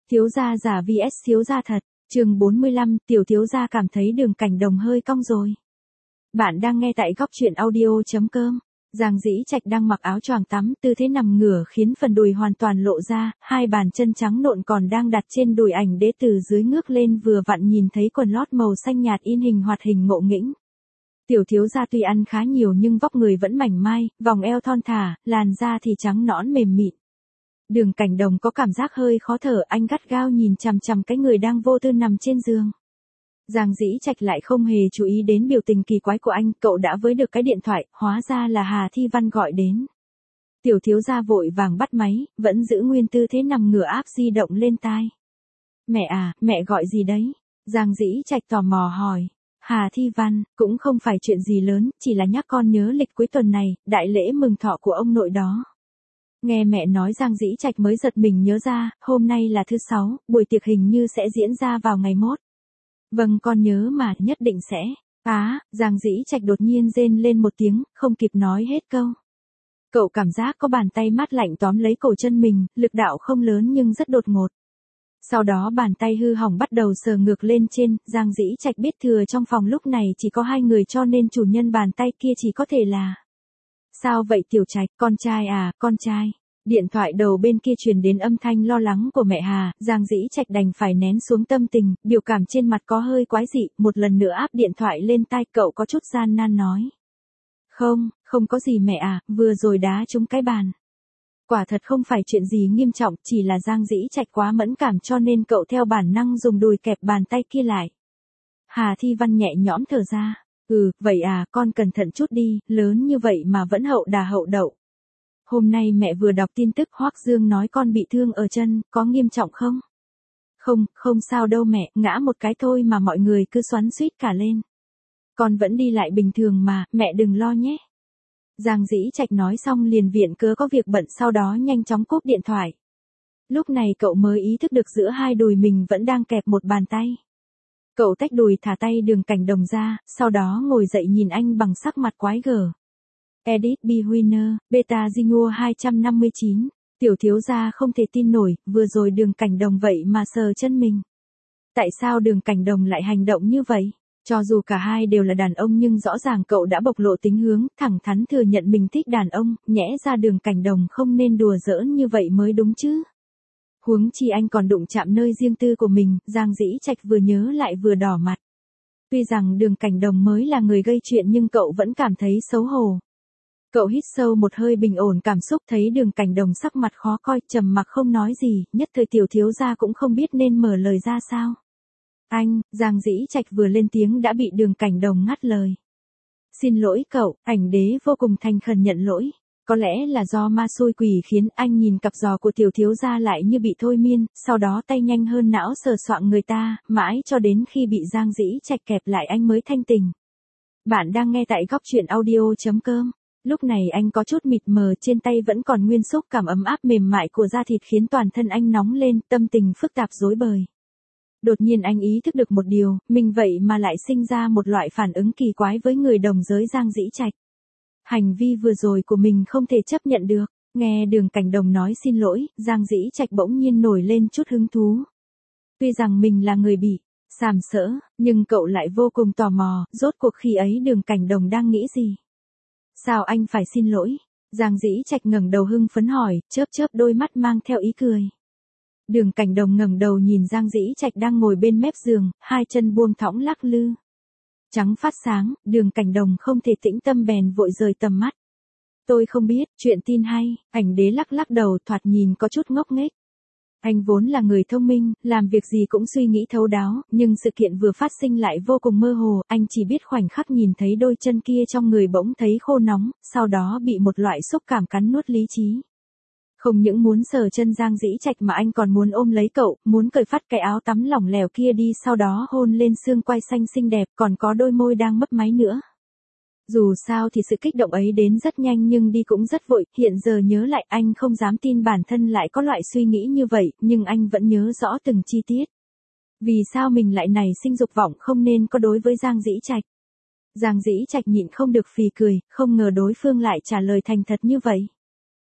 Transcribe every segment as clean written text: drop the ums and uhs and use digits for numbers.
Thiếu gia giả vs thiếu gia thật, chương 45, tiểu thiếu gia cảm thấy Đường Cảnh Đồng hơi cong rồi. Bạn đang nghe tại góc truyện audio.com. Giang Dĩ Trạch đang mặc áo choàng tắm, tư thế nằm ngửa khiến phần đùi hoàn toàn lộ ra, hai bàn chân trắng nộn còn đang đặt trên đùi ảnh đế từ dưới ngước lên vừa vặn nhìn thấy quần lót màu xanh nhạt in hình hoạt hình ngộ nghĩnh. Tiểu thiếu gia tuy ăn khá nhiều nhưng vóc người vẫn mảnh mai, vòng eo thon thả, làn da thì trắng nõn mềm mịn. Đường Cảnh Đồng có cảm giác hơi khó thở, anh gắt gao nhìn chằm chằm cái người đang vô tư nằm trên giường. Giang Dĩ Trạch lại không hề chú ý đến biểu tình kỳ quái của anh, cậu đã với được cái điện thoại, hóa ra là Hà Thi Văn gọi đến. Tiểu thiếu gia vội vàng bắt máy, vẫn giữ nguyên tư thế nằm ngửa áp di động lên tai. Mẹ à, mẹ gọi gì đấy? Giang Dĩ Trạch tò mò hỏi. Hà Thi Văn, cũng không phải chuyện gì lớn, chỉ là nhắc con nhớ lịch cuối tuần này, đại lễ mừng thọ của ông nội đó. Nghe mẹ nói Giang Dĩ Trạch mới giật mình nhớ ra, hôm nay là thứ 6, buổi tiệc hình như sẽ diễn ra vào ngày mốt. Vâng con nhớ mà, nhất định sẽ. Giang Dĩ Trạch đột nhiên rên lên một tiếng, không kịp nói hết câu. Cậu cảm giác có bàn tay mát lạnh tóm lấy cổ chân mình, lực đạo không lớn nhưng rất đột ngột. Sau đó bàn tay hư hỏng bắt đầu sờ ngược lên trên, Giang Dĩ Trạch biết thừa trong phòng lúc này chỉ có hai người cho nên chủ nhân bàn tay kia chỉ có thể là. Sao vậy Tiểu Trạch, con trai à, con trai. Điện thoại đầu bên kia truyền đến âm thanh lo lắng của mẹ Hà, Giang Dĩ Trạch đành phải nén xuống tâm tình, biểu cảm trên mặt có hơi quái dị, một lần nữa áp điện thoại lên tai cậu có chút gian nan nói. Không có gì mẹ à, vừa rồi đá trúng cái bàn. Quả thật không phải chuyện gì nghiêm trọng, chỉ là Giang Dĩ Trạch quá mẫn cảm cho nên cậu theo bản năng dùng đùi kẹp bàn tay kia lại. Hà Thi Văn nhẹ nhõm thở ra. Vậy à, con cẩn thận chút đi, lớn như vậy mà vẫn hậu đà hậu đậu. Hôm nay mẹ vừa đọc tin tức Hoắc Dương nói con bị thương ở chân, có nghiêm trọng không? Không sao đâu mẹ, ngã một cái thôi mà mọi người cứ xoắn xuýt cả lên. Con vẫn đi lại bình thường mà, mẹ đừng lo nhé. Giang Dĩ Trạch nói xong liền viện cớ có việc bận, sau đó nhanh chóng cúp điện thoại. Lúc này cậu mới ý thức được giữa hai đùi mình vẫn đang kẹp một bàn tay. Cậu tách đùi thả tay Đường Cảnh Đồng ra, sau đó ngồi dậy nhìn anh bằng sắc mặt quái gở. Edit B. Winner, Beta Zinua 259, tiểu thiếu gia không thể tin nổi, vừa rồi Đường Cảnh Đồng vậy mà sờ chân mình. Tại sao Đường Cảnh Đồng lại hành động như vậy? Cho dù cả hai đều là đàn ông nhưng rõ ràng cậu đã bộc lộ tính hướng, thẳng thắn thừa nhận mình thích đàn ông, nhẽ ra Đường Cảnh Đồng không nên đùa giỡn như vậy mới đúng chứ. Huống chi anh còn đụng chạm nơi riêng tư của mình, Giang Dĩ Trạch vừa nhớ lại vừa đỏ mặt. Tuy rằng Đường Cảnh Đồng mới là người gây chuyện nhưng cậu vẫn cảm thấy xấu hổ. Cậu hít sâu một hơi bình ổn cảm xúc, thấy Đường Cảnh Đồng sắc mặt khó coi, trầm mặc không nói gì, nhất thời tiểu thiếu gia cũng không biết nên mở lời ra sao. Giang Dĩ Trạch vừa lên tiếng đã bị Đường Cảnh Đồng ngắt lời. Xin lỗi cậu, ảnh đế vô cùng thành khẩn nhận lỗi. Có lẽ là do ma xui quỷ khiến anh nhìn cặp giò của tiểu thiếu gia lại như bị thôi miên, sau đó tay nhanh hơn não sờ soạng người ta, mãi cho đến khi bị Giang Dĩ Trạch kẹp lại anh mới thanh tỉnh. Bạn đang nghe tại góc truyện audio.com. Lúc này anh có chút mịt mờ, trên tay vẫn còn nguyên xúc cảm ấm áp mềm mại của da thịt khiến toàn thân anh nóng lên, tâm tình phức tạp rối bời. Đột nhiên anh ý thức được một điều, mình vậy mà lại sinh ra một loại phản ứng kỳ quái với người đồng giới Giang Dĩ Trạch. Hành vi vừa rồi của mình không thể chấp nhận được. Nghe Đường Cảnh Đồng nói xin lỗi, Giang Dĩ Trạch bỗng nhiên nổi lên chút hứng thú. Tuy rằng mình là người bị sàm sỡ, nhưng cậu lại vô cùng tò mò, rốt cuộc khi ấy Đường Cảnh Đồng đang nghĩ gì? Sao anh phải xin lỗi? Giang Dĩ Trạch ngẩng đầu hưng phấn hỏi, chớp đôi mắt mang theo ý cười. Đường Cảnh Đồng ngẩng đầu nhìn Giang Dĩ Trạch đang ngồi bên mép giường, hai chân buông thõng lắc lư. Trắng phát sáng, Đường Cảnh Đồng không thể tĩnh tâm bèn vội rời tầm mắt. Tôi không biết, chuyện tin hay, ảnh đế lắc đầu thoạt nhìn có chút ngốc nghếch. Anh vốn là người thông minh, làm việc gì cũng suy nghĩ thấu đáo, nhưng sự kiện vừa phát sinh lại vô cùng mơ hồ, anh chỉ biết khoảnh khắc nhìn thấy đôi chân kia trong người bỗng thấy khô nóng, sau đó bị một loại xúc cảm cắn nuốt lý trí. Không những muốn sờ chân Giang Dĩ Trạch mà anh còn muốn ôm lấy cậu, muốn cởi phát cái áo tắm lỏng lẻo kia đi, sau đó hôn lên xương quai xanh xinh đẹp, còn có đôi môi đang mấp máy nữa. Dù sao thì sự kích động ấy đến rất nhanh nhưng đi cũng rất vội, hiện giờ nhớ lại anh không dám tin bản thân lại có loại suy nghĩ như vậy, nhưng anh vẫn nhớ rõ từng chi tiết. Vì sao mình lại nảy sinh dục vọng không nên có đối với Giang Dĩ Trạch? Giang Dĩ Trạch nhịn không được phì cười, không ngờ đối phương lại trả lời thành thật như vậy.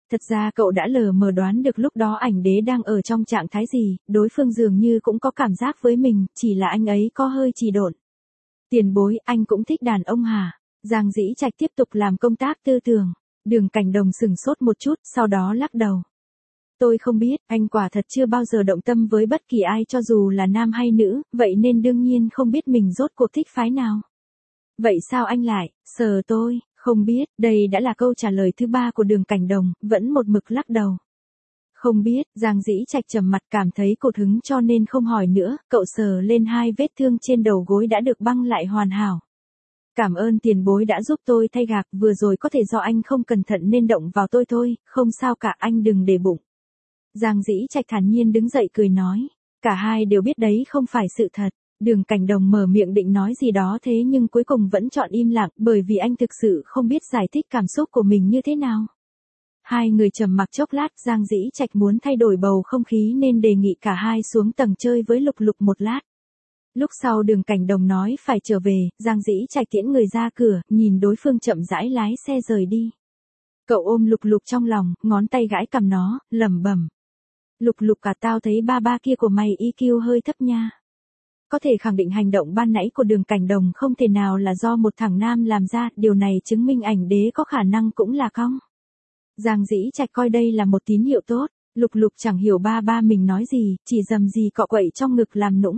Thật ra cậu đã lờ mờ đoán được lúc đó ảnh đế đang ở trong trạng thái gì, đối phương dường như cũng có cảm giác với mình, chỉ là anh ấy có hơi trì độn. Tiền bối, anh cũng thích đàn ông hả? Giang Dĩ Trạch tiếp tục làm công tác tư tưởng. Đường Cảnh Đồng sửng sốt một chút, sau đó lắc đầu. Tôi không biết, anh quả thật chưa bao giờ động tâm với bất kỳ ai cho dù là nam hay nữ, vậy nên đương nhiên không biết mình rốt cuộc thích phái nào. Vậy sao anh lại, sờ tôi, không biết, đây đã là câu trả lời thứ 3 của Đường Cảnh Đồng, vẫn một mực lắc đầu. Không biết, Giang Dĩ Trạch trầm mặt cảm thấy cột hứng cho nên không hỏi nữa, cậu sờ lên 2 vết thương trên đầu gối đã được băng lại hoàn hảo. Cảm ơn tiền bối đã giúp tôi thay gạc, vừa rồi có thể do anh không cẩn thận nên động vào tôi thôi, không sao cả, anh đừng để bụng. Giang Dĩ Trạch thản nhiên đứng dậy cười nói, cả hai đều biết đấy không phải sự thật. Đường Cảnh Đồng mở miệng định nói gì đó thế nhưng cuối cùng vẫn chọn im lặng bởi vì anh thực sự không biết giải thích cảm xúc của mình như thế nào. Hai người trầm mặc chốc lát, Giang Dĩ Trạch muốn thay đổi bầu không khí nên đề nghị cả hai xuống tầng chơi với Lục Lục một lát. Lúc sau Đường Cảnh Đồng nói phải trở về, Giang Dĩ Trạch tiễn người ra cửa, nhìn đối phương chậm rãi lái xe rời đi. Cậu ôm Lục Lục trong lòng, ngón tay gãi cằm nó, lẩm bẩm. Lục Lục cả tao thấy ba kia của mày EQ hơi thấp nha. Có thể khẳng định hành động ban nãy của Đường Cảnh Đồng không thể nào là do một thằng nam làm ra, điều này chứng minh ảnh đế có khả năng cũng là cong. Giang Dĩ Trạch coi đây là một tín hiệu tốt, Lục Lục chẳng hiểu ba mình nói gì, chỉ rầm gì cọ quậy trong ngực làm nũng.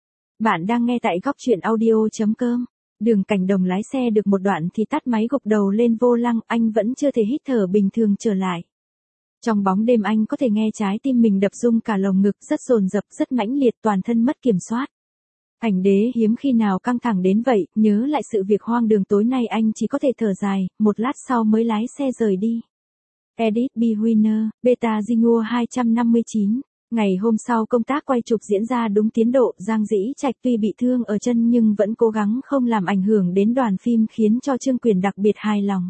Bạn đang nghe tại góc truyện audio.com. Đường Cảnh Đồng lái xe được một đoạn thì tắt máy gục đầu lên vô lăng, anh vẫn chưa thể hít thở bình thường trở lại. Trong bóng đêm anh có thể nghe trái tim mình đập rung cả lồng ngực, rất dồn dập, rất mãnh liệt, toàn thân mất kiểm soát. Ảnh đế hiếm khi nào căng thẳng đến vậy, nhớ lại sự việc hoang đường tối nay anh chỉ có thể thở dài, một lát sau mới lái xe rời đi. Edit B. Winner, Beta Zinua 259. Ngày hôm sau công tác quay chụp diễn ra đúng tiến độ, Giang Dĩ Trạch tuy bị thương ở chân nhưng vẫn cố gắng không làm ảnh hưởng đến đoàn phim khiến cho Trương Quyền đặc biệt hài lòng.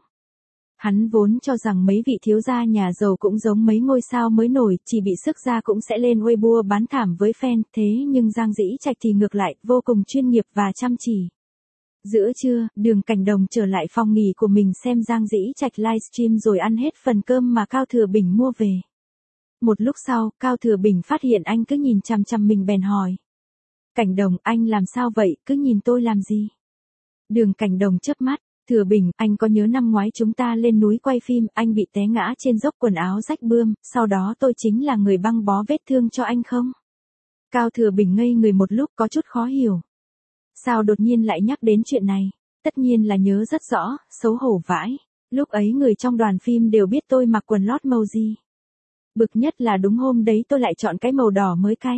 Hắn vốn cho rằng mấy vị thiếu gia nhà giàu cũng giống mấy ngôi sao mới nổi, chỉ bị sức ra cũng sẽ lên Weibo bán thảm với fan, thế nhưng Giang Dĩ Trạch thì ngược lại, vô cùng chuyên nghiệp và chăm chỉ. Giữa trưa, Đường Cảnh Đồng trở lại phòng nghỉ của mình xem Giang Dĩ Trạch livestream rồi ăn hết phần cơm mà Cao Thừa Bình mua về. Một lúc sau, Cao Thừa Bình phát hiện anh cứ nhìn chằm chằm mình bèn hỏi. Cảnh Đồng, anh làm sao vậy, cứ nhìn tôi làm gì? Đường Cảnh Đồng chớp mắt, Thừa Bình, anh có nhớ năm ngoái chúng ta lên núi quay phim, anh bị té ngã trên dốc quần áo rách bươm, sau đó tôi chính là người băng bó vết thương cho anh không? Cao Thừa Bình ngây người một lúc có chút khó hiểu. Sao đột nhiên lại nhắc đến chuyện này? Tất nhiên là nhớ rất rõ, xấu hổ vãi. Lúc ấy người trong đoàn phim đều biết tôi mặc quần lót màu gì. Bực nhất là đúng hôm đấy tôi lại chọn cái màu đỏ mới cay.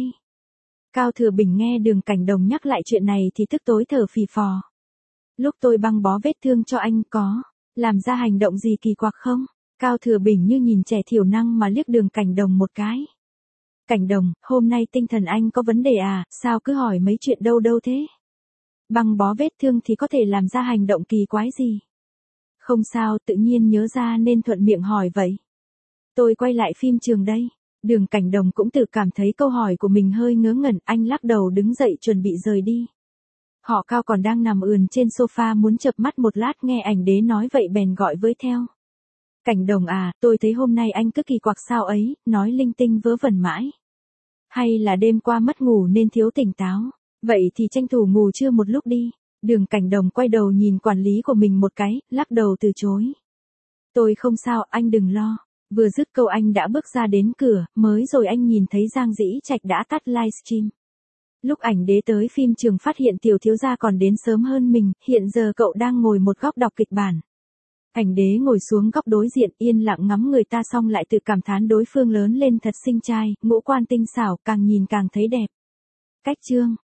Cao Thừa Bình nghe Đường Cảnh Đồng nhắc lại chuyện này thì tức tối thở phì phò. Lúc tôi băng bó vết thương cho anh có làm ra hành động gì kỳ quặc không? Cao Thừa Bình như nhìn trẻ thiểu năng mà liếc Đường Cảnh Đồng một cái. Cảnh Đồng, hôm nay tinh thần anh có vấn đề à, sao cứ hỏi mấy chuyện đâu thế? Băng bó vết thương thì có thể làm ra hành động kỳ quái gì? Không sao, tự nhiên nhớ ra nên thuận miệng hỏi vậy. Tôi quay lại phim trường đây. Đường Cảnh Đồng cũng tự cảm thấy câu hỏi của mình hơi ngớ ngẩn, anh lắc đầu đứng dậy chuẩn bị rời đi. Họ Cao còn đang nằm ườn trên sofa muốn chợp mắt một lát nghe ảnh đế nói vậy bèn gọi với theo. Cảnh Đồng à, tôi thấy hôm nay anh cứ kỳ quặc sao ấy, nói linh tinh vớ vẩn mãi. Hay là đêm qua mất ngủ nên thiếu tỉnh táo, vậy thì tranh thủ ngủ trưa một lúc đi. Đường Cảnh Đồng quay đầu nhìn quản lý của mình một cái, lắc đầu từ chối. Tôi không sao, anh đừng lo. Vừa dứt câu anh đã bước ra đến cửa, mới rồi anh nhìn thấy Giang Dĩ Trạch đã tắt livestream. Lúc ảnh đế tới phim trường phát hiện tiểu thiếu gia còn đến sớm hơn mình, hiện giờ cậu đang ngồi một góc đọc kịch bản. Ảnh đế ngồi xuống góc đối diện yên lặng ngắm người ta xong lại tự cảm thán đối phương lớn lên thật xinh trai, ngũ quan tinh xảo, càng nhìn càng thấy đẹp. Cách chương